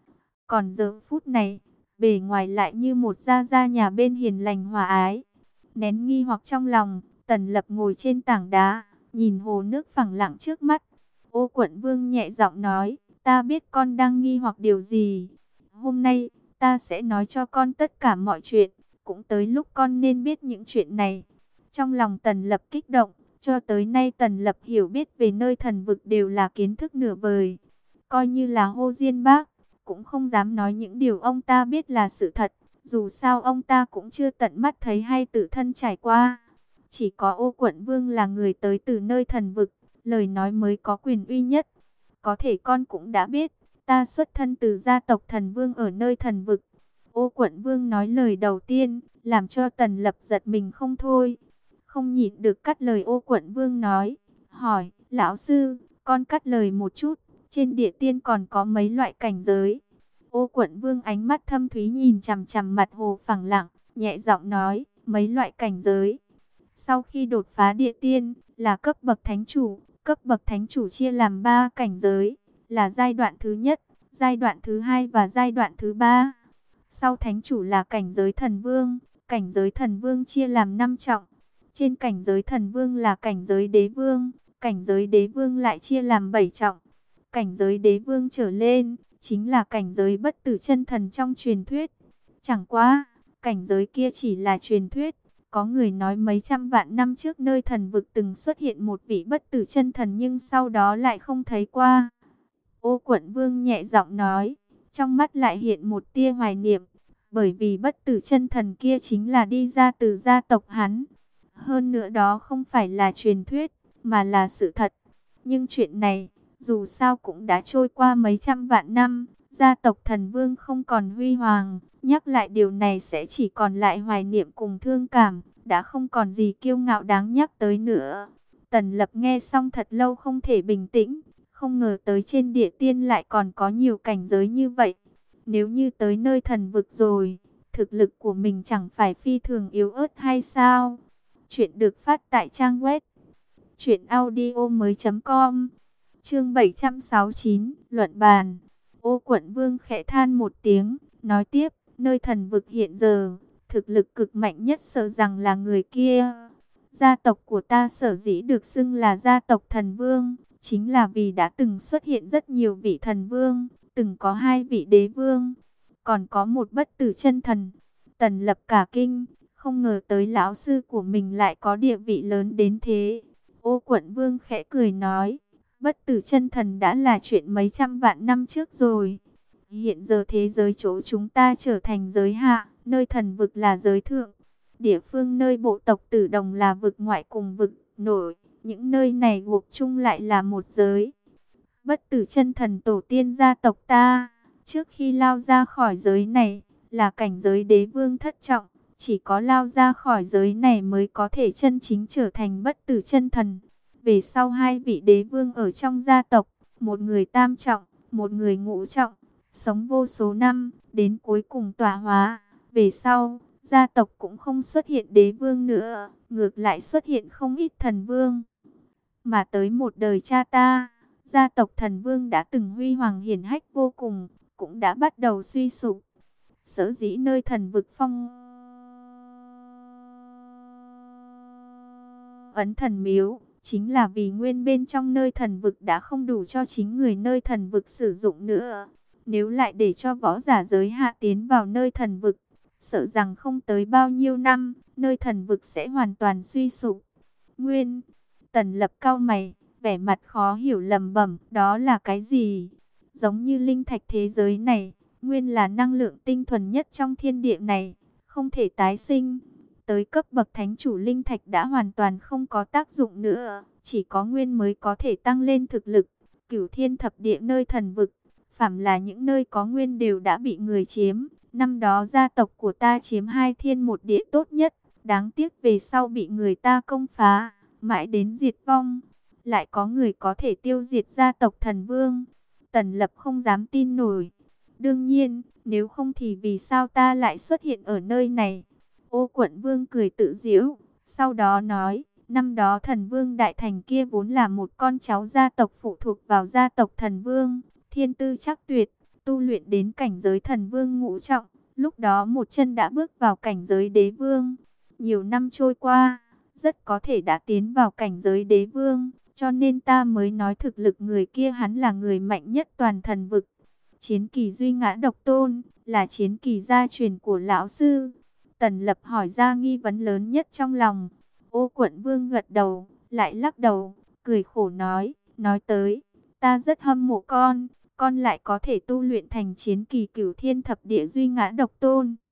Còn giờ phút này, bề ngoài lại như một gia gia nhà bên hiền lành hòa ái. Nén nghi hoặc trong lòng, Tần Lập ngồi trên tảng đá, nhìn hồ nước phẳng lặng trước mắt. Ô Quận Vương nhẹ giọng nói, ta biết con đang nghi hoặc điều gì. Hôm nay, ta sẽ nói cho con tất cả mọi chuyện, cũng tới lúc con nên biết những chuyện này. Trong lòng Tần Lập kích động, cho tới nay Tần Lập hiểu biết về nơi thần vực đều là kiến thức nửa vời. Coi như là Hồ Diên Bác, cũng không dám nói những điều ông ta biết là sự thật. Dù sao ông ta cũng chưa tận mắt thấy hay tự thân trải qua. Chỉ có Ô Quận Vương là người tới từ nơi thần vực, lời nói mới có quyền uy nhất. Có thể con cũng đã biết, ta xuất thân từ gia tộc thần vương ở nơi thần vực. Ô Quận Vương nói lời đầu tiên, làm cho Tần Lập giật mình không thôi. Không nhịn được cắt lời Ô Quận Vương nói, hỏi, lão sư, con cắt lời một chút, trên địa tiên còn có mấy loại cảnh giới? Ô Quận Vương ánh mắt thâm thúy nhìn chằm chằm mặt hồ phẳng lặng, nhẹ giọng nói, mấy loại cảnh giới. Sau khi đột phá địa tiên, là cấp bậc thánh chủ, cấp bậc thánh chủ chia làm ba cảnh giới, là giai đoạn thứ nhất, giai đoạn thứ hai và giai đoạn thứ ba. Sau thánh chủ là cảnh giới thần vương, cảnh giới thần vương chia làm năm trọng. Trên cảnh giới thần vương là cảnh giới đế vương, cảnh giới đế vương lại chia làm bảy trọng. Cảnh giới đế vương trở lên, chính là cảnh giới bất tử chân thần trong truyền thuyết. Chẳng qua, cảnh giới kia chỉ là truyền thuyết. Có người nói mấy trăm vạn năm trước nơi thần vực từng xuất hiện một vị bất tử chân thần nhưng sau đó lại không thấy qua. Ô Quận Vương nhẹ giọng nói, trong mắt lại hiện một tia hoài niệm, bởi vì bất tử chân thần kia chính là đi ra từ gia tộc hắn. Hơn nữa đó không phải là truyền thuyết, mà là sự thật. Nhưng chuyện này, dù sao cũng đã trôi qua mấy trăm vạn năm, gia tộc thần vương không còn huy hoàng, nhắc lại điều này sẽ chỉ còn lại hoài niệm cùng thương cảm, đã không còn gì kiêu ngạo đáng nhắc tới nữa. Tần Lập nghe xong thật lâu không thể bình tĩnh, không ngờ tới trên địa tiên lại còn có nhiều cảnh giới như vậy. Nếu như tới nơi thần vực rồi, thực lực của mình chẳng phải phi thường yếu ớt hay sao? Chuyện được phát tại trang web truyện audio mới chấm com. Chương bảy trăm sáu mươi chín, luận bàn. Ô Quận Vương khẽ than một tiếng, nói tiếp, nơi thần vực hiện giờ, thực lực cực mạnh nhất sợ rằng là người kia. Gia tộc của ta sở dĩ được xưng là gia tộc thần vương, chính là vì đã từng xuất hiện rất nhiều vị thần vương, từng có hai vị đế vương, còn có một bất tử chân thần. Tần Lập cả kinh, không ngờ tới lão sư của mình lại có địa vị lớn đến thế. Ô Quận Vương khẽ cười nói, bất tử chân thần đã là chuyện mấy trăm vạn năm trước rồi. Hiện giờ thế giới chỗ chúng ta trở thành giới hạ, nơi thần vực là giới thượng. Địa phương nơi bộ tộc Tử Đồng là vực ngoại cùng vực nội, những nơi này gộp chung lại là một giới. Bất tử chân thần tổ tiên gia tộc ta, trước khi lao ra khỏi giới này, là cảnh giới đế vương thất trọng. Chỉ có lao ra khỏi giới này mới có thể chân chính trở thành bất tử chân thần. Về sau hai vị đế vương ở trong gia tộc, một người tam trọng, một người ngũ trọng, sống vô số năm, đến cuối cùng tọa hóa. Về sau, gia tộc cũng không xuất hiện đế vương nữa, ngược lại xuất hiện không ít thần vương. Mà tới một đời cha ta, gia tộc thần vương đã từng huy hoàng hiển hách vô cùng, cũng đã bắt đầu suy sụp. Sở dĩ nơi thần vực phong ấn thần miếu, chính là vì nguyên bên trong nơi thần vực đã không đủ cho chính người nơi thần vực sử dụng nữa. Nếu lại để cho võ giả giới hạ tiến vào nơi thần vực, sợ rằng không tới bao nhiêu năm, nơi thần vực sẽ hoàn toàn suy sụp. Nguyên, Tần Lập cau mày, vẻ mặt khó hiểu lẩm bẩm, đó là cái gì? Giống như linh thạch thế giới này, nguyên là năng lượng tinh thuần nhất trong thiên địa này, không thể tái sinh. Tới cấp bậc thánh chủ linh thạch đã hoàn toàn không có tác dụng nữa, chỉ có nguyên mới có thể tăng lên thực lực. Cửu thiên thập địa nơi thần vực, phàm là những nơi có nguyên đều đã bị người chiếm. Năm đó gia tộc của ta chiếm hai thiên một địa tốt nhất, đáng tiếc về sau bị người ta công phá, mãi đến diệt vong. Lại có người có thể tiêu diệt gia tộc thần vương. Tần Lập không dám tin nổi. Đương nhiên, nếu không thì vì sao ta lại xuất hiện ở nơi này? Ô Quận Vương cười tự giễu, sau đó nói, năm đó thần vương đại thành kia vốn là một con cháu gia tộc phụ thuộc vào gia tộc thần vương, thiên tư chắc tuyệt, tu luyện đến cảnh giới thần vương ngũ trọng, lúc đó một chân đã bước vào cảnh giới đế vương. Nhiều năm trôi qua, rất có thể đã tiến vào cảnh giới đế vương, cho nên ta mới nói thực lực người kia hắn là người mạnh nhất toàn thần vực. Chiến kỳ duy ngã độc tôn, là chiến kỳ gia truyền của lão sư. Tần Lập hỏi ra nghi vấn lớn nhất trong lòng. Ô Quận Vương gật đầu, lại lắc đầu, cười khổ nói, nói tới, ta rất hâm mộ con, con lại có thể tu luyện thành chiến kỳ cửu thiên thập địa duy ngã độc tôn.